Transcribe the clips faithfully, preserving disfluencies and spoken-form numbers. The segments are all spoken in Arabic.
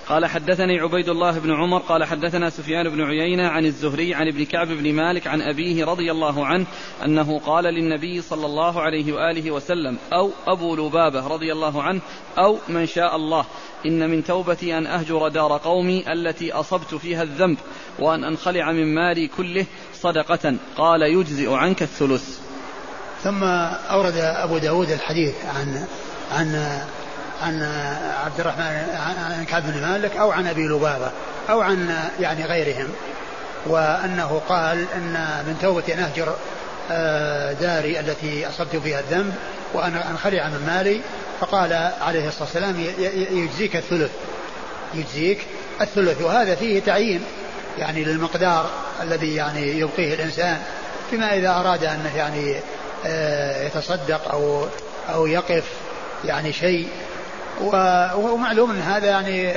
قال حدثني عبيد الله بن عمر قال حدثنا سفيان بن عيينة عن الزهري عن ابن كعب بن مالك عن أبيه رضي الله عنه أنه قال للنبي صلى الله عليه وآله وسلم أو أبو لبابة رضي الله عنه أو من شاء الله إن من توبتي أن أهجر دار قومي التي أصبت فيها الذنب وأن أنخلع من مالي كله صدقة. قال يجزئ عنك الثلث. ثم أورد أبو داود الحديث عن عن عن عبد الرحمن عن كعب بن مالك أو عن أبي لبابة أو عن يعني غيرهم, وأنه قال أن من توبتي أن أهجر داري التي أصبت فيها الذنب وأنا أنخلع من مالي, فقال عليه الصلاة والسلام يجزيك الثلث, يجزيك الثلث. وهذا فيه تعيين يعني للمقدار الذي يعني يبقيه الإنسان فيما إذا أراد أن يعني يتصدق أو أو يقف يعني شيء, ومعلوم أن هذا يعني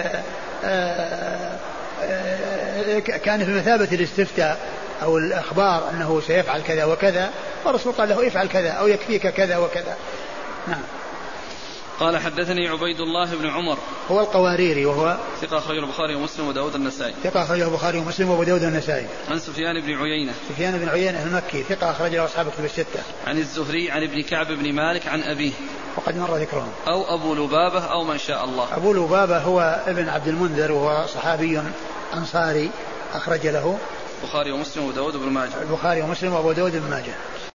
كان في مثابة الاستفتاء أو الأخبار أنه سيفعل كذا وكذا, والرسول قال له افعل كذا أو يكفيك كذا وكذا. نعم. قال حدثني عبيد الله بن عمر هو القواريري وهو ثقة أخرجه البخاري ومسلم وداود النسائي. ثقة أخرجه البخاري ومسلم وداود النسائي. عن سفيان بن عيينة سفيان بن عيينة المكي ثقة أخرجه أصحاب الكتب الستة. عن الزهري عن ابن كعب بن مالك عن أبيه وقد مر ذكرهم. أو أبو لبابة أو من شاء الله. أبو لبابة هو ابن عبد المنذر وهو صحابي أنصاري أخرج له البخاري ومسلم وداود بن ماجه. البخاري ومسلم وأبو داود بن ماجه.